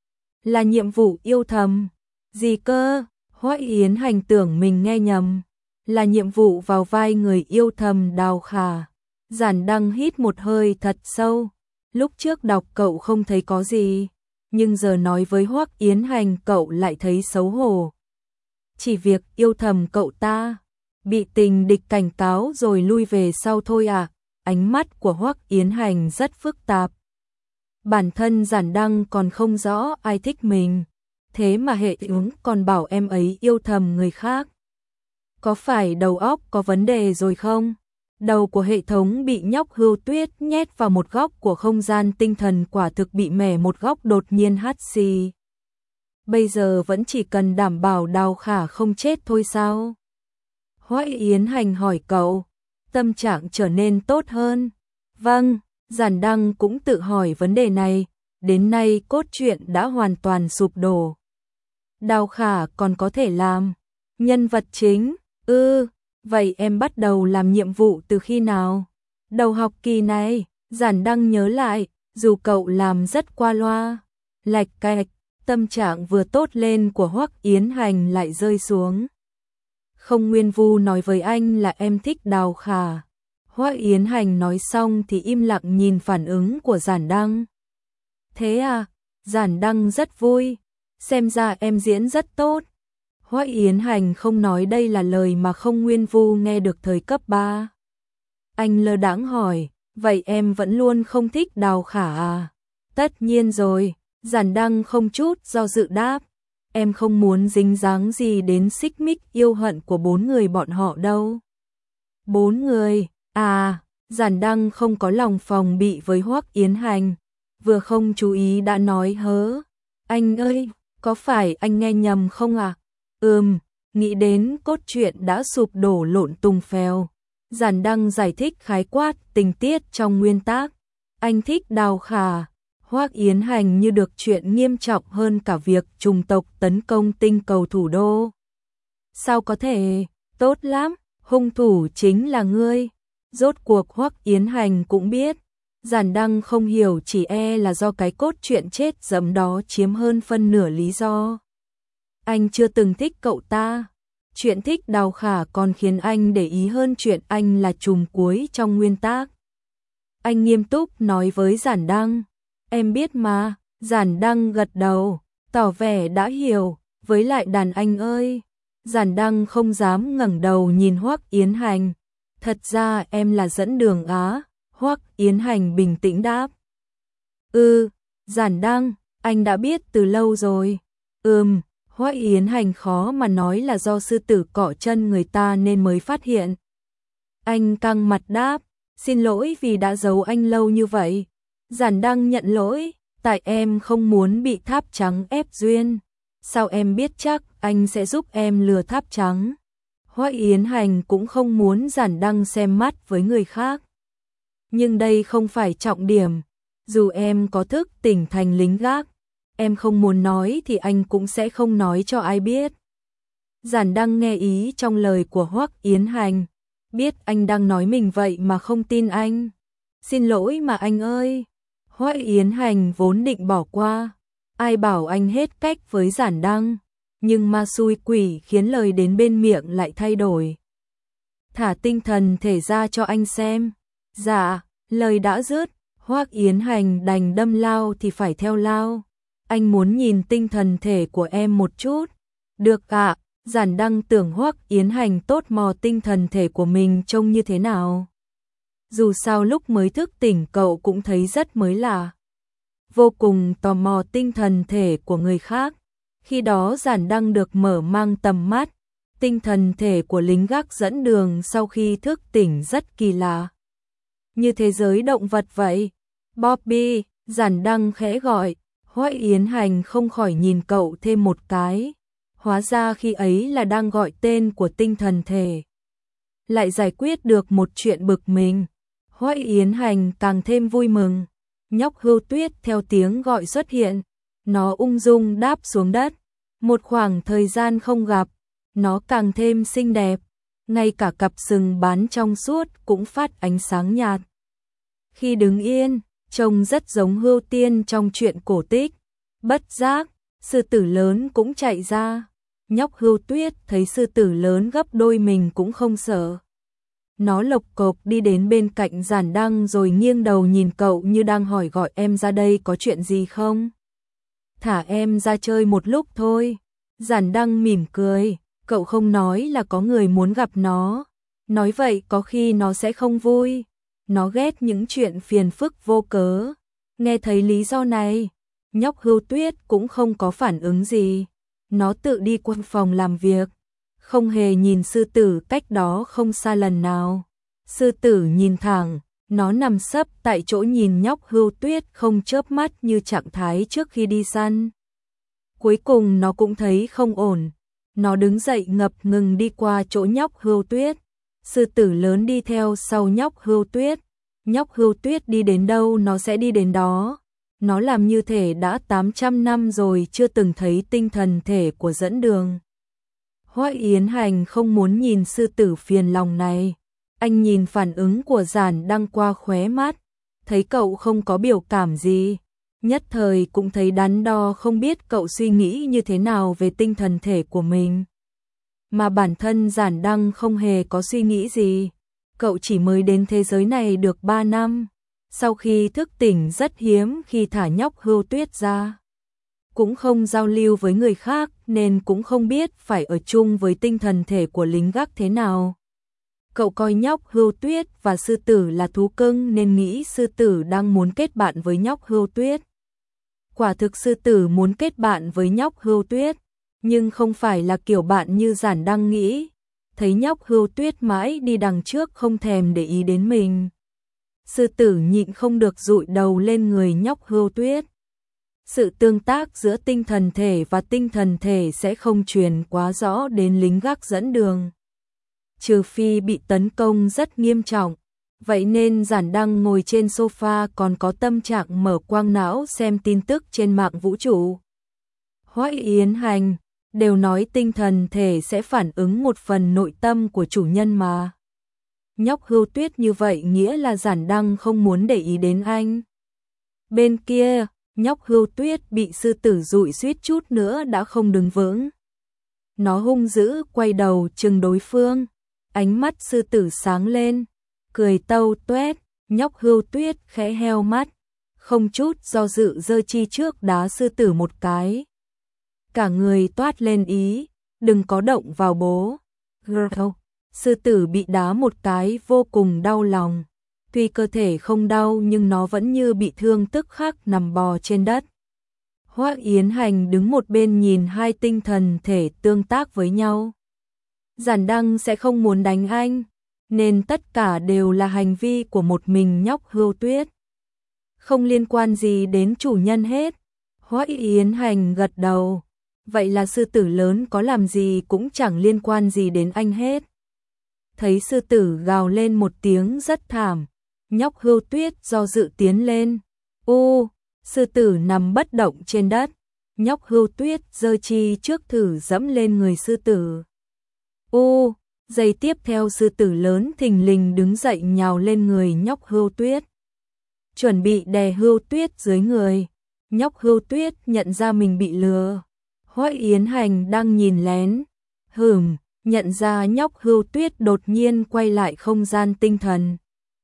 Là nhiệm vụ yêu thầm. Gì cơ? Hoắc Yến Hành tưởng mình nghe nhầm. Là nhiệm vụ vào vai người yêu thầm Đào Khả. Giản Đăng hít một hơi thật sâu. Lúc trước đọc cậu không thấy có gì, nhưng giờ nói với Hoắc Yến Hành cậu lại thấy xấu hổ. Chỉ việc yêu thầm cậu ta, bị tình địch cảnh cáo rồi lui về sau thôi à? Ánh mắt của Hoắc Yến Hành rất phức tạp. Bản thân Giản Đăng còn không rõ ai thích mình, thế mà hệ ứng còn bảo em ấy yêu thầm người khác. Có phải đầu óc có vấn đề rồi không? Đầu của hệ thống bị nhóc Hưu Tuyết nhét vào một góc của không gian tinh thần, quả thực bị mẻ một góc đột nhiên hắt xì. Bây giờ vẫn chỉ cần đảm bảo Đào Khả không chết thôi sao? Hoắc Yến Hành hỏi cậu, tâm trạng trở nên tốt hơn. Vâng, Giản Đăng cũng tự hỏi vấn đề này, đến nay cốt truyện đã hoàn toàn sụp đổ. Đào Khả còn có thể làm nhân vật chính, ư, ừ, vậy em bắt đầu làm nhiệm vụ từ khi nào? Đầu học kỳ này, Giản Đăng nhớ lại, dù cậu làm rất qua loa, lạch cạch, tâm trạng vừa tốt lên của Hoắc Yến Hành lại rơi xuống. Không, Nguyên Vu nói với anh là em thích Đào Khả. Hoắc Yến Hành nói xong thì im lặng nhìn phản ứng của Giản Đăng. Thế à? Giản Đăng rất vui, xem ra em diễn rất tốt. Hoắc Yến Hành không nói đây là lời mà Không Nguyên Vu nghe được thời cấp ba. Anh lơ đãng hỏi, vậy em vẫn luôn không thích Đào Khả à? Tất nhiên rồi, Giản Đăng không chút do dự đáp. Em không muốn dính dáng gì đến xích mích yêu hận của bốn người bọn họ đâu. Bốn người, à, Giản Đăng không có lòng phòng bị với Hoắc Yến Hành. Vừa không chú ý đã nói hớ. Anh ơi, có phải anh nghe nhầm không à? Ừm, nghĩ đến cốt truyện đã sụp đổ lộn tung phèo. Giản Đăng giải thích khái quát tình tiết trong nguyên tác. Anh thích Đào Khả, Hoắc Yến Hành như được chuyện nghiêm trọng hơn cả việc chủng tộc tấn công tinh cầu thủ đô. Sao có thể, tốt lắm, hung thủ chính là ngươi. Rốt cuộc Hoắc Yến Hành cũng biết, Giản Đăng không hiểu chỉ e là do cái cốt truyện chết dẫm đó chiếm hơn phân nửa lý do. Anh chưa từng thích cậu ta. Chuyện thích Đào Khả còn khiến anh để ý hơn chuyện anh là trùm cuối trong nguyên tác. Anh nghiêm túc nói với Giản Đăng. Em biết mà. Giản Đăng gật đầu, tỏ vẻ đã hiểu. Với lại đàn anh ơi. Giản Đăng không dám ngẩng đầu nhìn Hoắc Yến Hành. Thật ra em là dẫn đường á. Hoắc Yến Hành bình tĩnh đáp. Ừ, Giản Đăng, anh đã biết từ lâu rồi. Ừm, Hoắc Yến Hành khó mà nói là do sư tử cọ chân người ta nên mới phát hiện. Anh căng mặt đáp, xin lỗi vì đã giấu anh lâu như vậy. Giản Đăng nhận lỗi, tại em không muốn bị tháp trắng ép duyên. Sao em biết chắc anh sẽ giúp em lừa tháp trắng? Hoắc Yến Hành cũng không muốn Giản Đăng xem mắt với người khác. Nhưng đây không phải trọng điểm. Dù em có thức tỉnh thành lính gác, em không muốn nói thì anh cũng sẽ không nói cho ai biết. Giản Đăng nghe ý trong lời của Hoắc Yến Hành, biết anh đang nói mình vậy mà không tin anh. Xin lỗi mà anh ơi. Hoắc Yến Hành vốn định bỏ qua, ai bảo anh hết cách với Giản Đăng, nhưng ma xui quỷ khiến lời đến bên miệng lại thay đổi. Thả tinh thần thể ra cho anh xem. Dạ, lời đã dứt, Hoắc Yến Hành đành đâm lao thì phải theo lao. Anh muốn nhìn tinh thần thể của em một chút. Được ạ. À, Giản Đăng tưởng Hoắc Yến Hành tốt mò tinh thần thể của mình trông như thế nào. Dù sao lúc mới thức tỉnh cậu cũng thấy rất mới lạ. Vô cùng tò mò tinh thần thể của người khác. Khi đó Giản Đăng được mở mang tầm mắt. Tinh thần thể của lính gác dẫn đường sau khi thức tỉnh rất kỳ lạ. Như thế giới động vật vậy. Bobby, Giản Đăng khẽ gọi. Hoắc Yến Hành không khỏi nhìn cậu thêm một cái. Hóa ra khi ấy là đang gọi tên của tinh thần thể. Lại giải quyết được một chuyện bực mình. Hoắc Yến Hành càng thêm vui mừng. Nhóc Hưu Tuyết theo tiếng gọi xuất hiện. Nó ung dung đáp xuống đất. Một khoảng thời gian không gặp, nó càng thêm xinh đẹp. Ngay cả cặp sừng bán trong suốt cũng phát ánh sáng nhạt. Khi đứng yên, trông rất giống Hưu Tiên trong truyện cổ tích. Bất giác, sư tử lớn cũng chạy ra. Nhóc Hưu Tuyết thấy sư tử lớn gấp đôi mình cũng không sợ. Nó lộc cộc đi đến bên cạnh Giản Đăng rồi nghiêng đầu nhìn cậu như đang hỏi gọi em ra đây có chuyện gì không? Thả em ra chơi một lúc thôi. Giản Đăng mỉm cười, cậu không nói là có người muốn gặp nó. Nói vậy có khi nó sẽ không vui. Nó ghét những chuyện phiền phức vô cớ. Nghe thấy lý do này, nhóc Hưu Tuyết cũng không có phản ứng gì. Nó tự đi qua phòng làm việc, không hề nhìn sư tử cách đó không xa lần nào. Sư tử nhìn thẳng, nó nằm sấp tại chỗ nhìn nhóc Hưu Tuyết không chớp mắt như trạng thái trước khi đi săn. Cuối cùng nó cũng thấy không ổn. Nó đứng dậy ngập ngừng đi qua chỗ nhóc Hưu Tuyết. Sư tử lớn đi theo sau nhóc Hưu Tuyết. Nhóc Hưu Tuyết đi đến đâu nó sẽ đi đến đó. Nó làm như thể đã tám trăm năm rồi chưa từng thấy tinh thần thể của dẫn đường. Hoắc Yến Hành không muốn nhìn sư tử phiền lòng này. Anh nhìn phản ứng của Giản Đăng qua khóe mắt, thấy cậu không có biểu cảm gì. Nhất thời cũng thấy đắn đo không biết cậu suy nghĩ như thế nào về tinh thần thể của mình. Mà bản thân Giản Đăng không hề có suy nghĩ gì. Cậu chỉ mới đến thế giới này được ba năm. Sau khi thức tỉnh rất hiếm khi thả nhóc Hưu Tuyết ra. Cũng không giao lưu với người khác nên cũng không biết phải ở chung với tinh thần thể của lính gác thế nào. Cậu coi nhóc Hưu Tuyết và sư tử là thú cưng nên nghĩ sư tử đang muốn kết bạn với nhóc Hưu Tuyết. Quả thực sư tử muốn kết bạn với nhóc Hưu Tuyết, nhưng không phải là kiểu bạn như Giản Đăng nghĩ. Thấy nhóc Hưu Tuyết mãi đi đằng trước không thèm để ý đến mình. Sư tử nhịn không được dụi đầu lên người nhóc Hưu Tuyết. Sự tương tác giữa tinh thần thể và tinh thần thể sẽ không truyền quá rõ đến lính gác dẫn đường. trừ phi bị tấn công rất nghiêm trọng. Vậy nên Giản Đăng ngồi trên sofa còn có tâm trạng mở quang não xem tin tức trên mạng vũ trụ. Hoắc Yến Hành đều nói tinh thần thể sẽ phản ứng một phần nội tâm của chủ nhân mà. Nhóc Hưu Tuyết như vậy nghĩa là Giản Đăng không muốn để ý đến anh. Bên kia, nhóc Hưu Tuyết bị sư tử dụi suýt chút nữa đã không đứng vững. Nó hung dữ quay đầu trừng đối phương, ánh mắt sư tử sáng lên, cười tâu tuét, nhóc Hưu Tuyết khẽ heo mắt, không chút do dự giơ chi trước đá sư tử một cái. Cả người toát lên ý, đừng có động vào bố. Girl. Sư tử bị đá một cái vô cùng đau lòng. Tuy cơ thể không đau nhưng nó vẫn như bị thương tức khắc nằm bò trên đất. Hoắc Yến Hành đứng một bên nhìn hai tinh thần thể tương tác với nhau. Giản Đăng sẽ không muốn đánh anh, nên tất cả đều là hành vi của một mình nhóc Hưu Tuyết. Không liên quan gì đến chủ nhân hết. Hoắc Yến Hành gật đầu. Vậy là sư tử lớn có làm gì cũng chẳng liên quan gì đến anh hết. Thấy sư tử gào lên một tiếng rất thảm, nhóc Hưu Tuyết do dự tiến lên. U, sư tử nằm bất động trên đất. Nhóc Hưu Tuyết giơ chi trước thử dẫm lên người sư tử. U, giây tiếp theo sư tử lớn thình lình đứng dậy nhào lên người nhóc Hưu Tuyết. Chuẩn bị đè Hưu Tuyết dưới người. Nhóc Hưu Tuyết nhận ra mình bị lừa. Hoắc Yến Hành đang nhìn lén. Hừm, nhận ra nhóc Hưu Tuyết đột nhiên quay lại không gian tinh thần.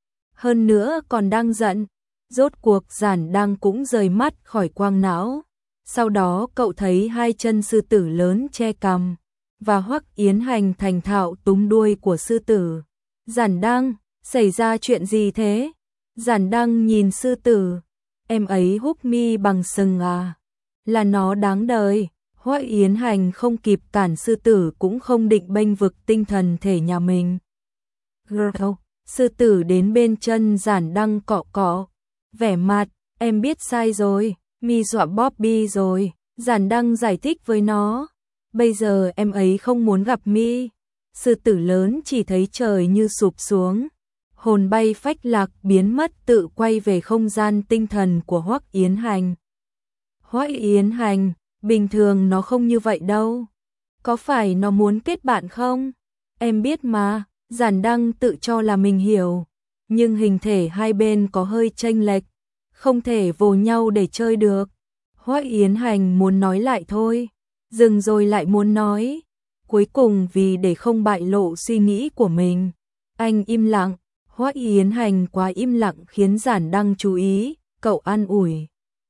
Hơn nữa còn đang giận. Rốt cuộc Giản Đăng cũng rời mắt khỏi quang não. Sau đó cậu thấy hai chân sư tử lớn che cằm, và Hoắc Yến Hành thành thạo túm đuôi của sư tử. Giản Đăng, xảy ra chuyện gì thế? Giản Đăng nhìn sư tử. Em ấy húc mi bằng sừng à? Là nó đáng đời. Hoắc Yến Hành không kịp cản sư tử cũng không định bênh vực tinh thần thể nhà mình. Girl, sư tử đến bên chân Giản Đăng cọ cọ. Vẻ mặt, em biết sai rồi, mi dọa Bobby rồi. Giản Đăng giải thích với nó. Bây giờ em ấy không muốn gặp mi. Sư tử lớn chỉ thấy trời như sụp xuống. Hồn bay phách lạc biến mất tự quay về không gian tinh thần của Hoắc Yến Hành. Hoắc Yến Hành, bình thường nó không như vậy đâu. Có phải nó muốn kết bạn không? Em biết mà, Giản Đăng tự cho là mình hiểu. Nhưng hình thể hai bên có hơi chênh lệch, không thể vồ nhau để chơi được. Hoắc Yến Hành muốn nói lại thôi, dừng rồi lại muốn nói. Cuối cùng vì để không bại lộ suy nghĩ của mình, anh im lặng. Hoắc Yến Hành quá im lặng khiến Giản Đăng chú ý, cậu an ủi.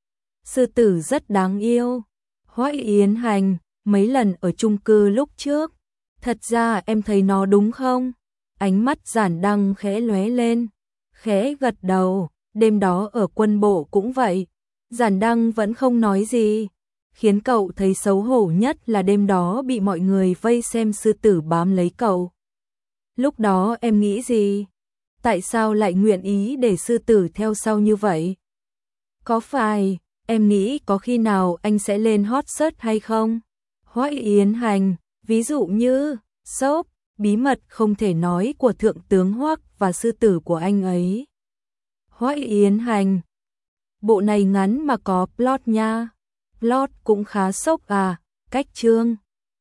Sư tử rất đáng yêu. Hoắc Yến Hành, mấy lần ở chung cư lúc trước, thật ra em thấy nó đúng không? Ánh mắt Giản Đăng khẽ lóe lên, khẽ gật đầu, đêm đó ở quân bộ cũng vậy. Giản Đăng vẫn không nói gì, khiến cậu thấy xấu hổ nhất là đêm đó bị mọi người vây xem sư tử bám lấy cậu. Lúc đó em nghĩ gì? Tại sao lại nguyện ý để sư tử theo sau như vậy? Có phải em nghĩ có khi nào anh sẽ lên hot search hay không? Hoắc Yến Hành, ví dụ như shop bí mật không thể nói của thượng tướng Hoắc và sư tử của anh ấy. Hoắc Yến Hành, bộ này ngắn mà có plot nha. Plot cũng khá sốc à, cách chương.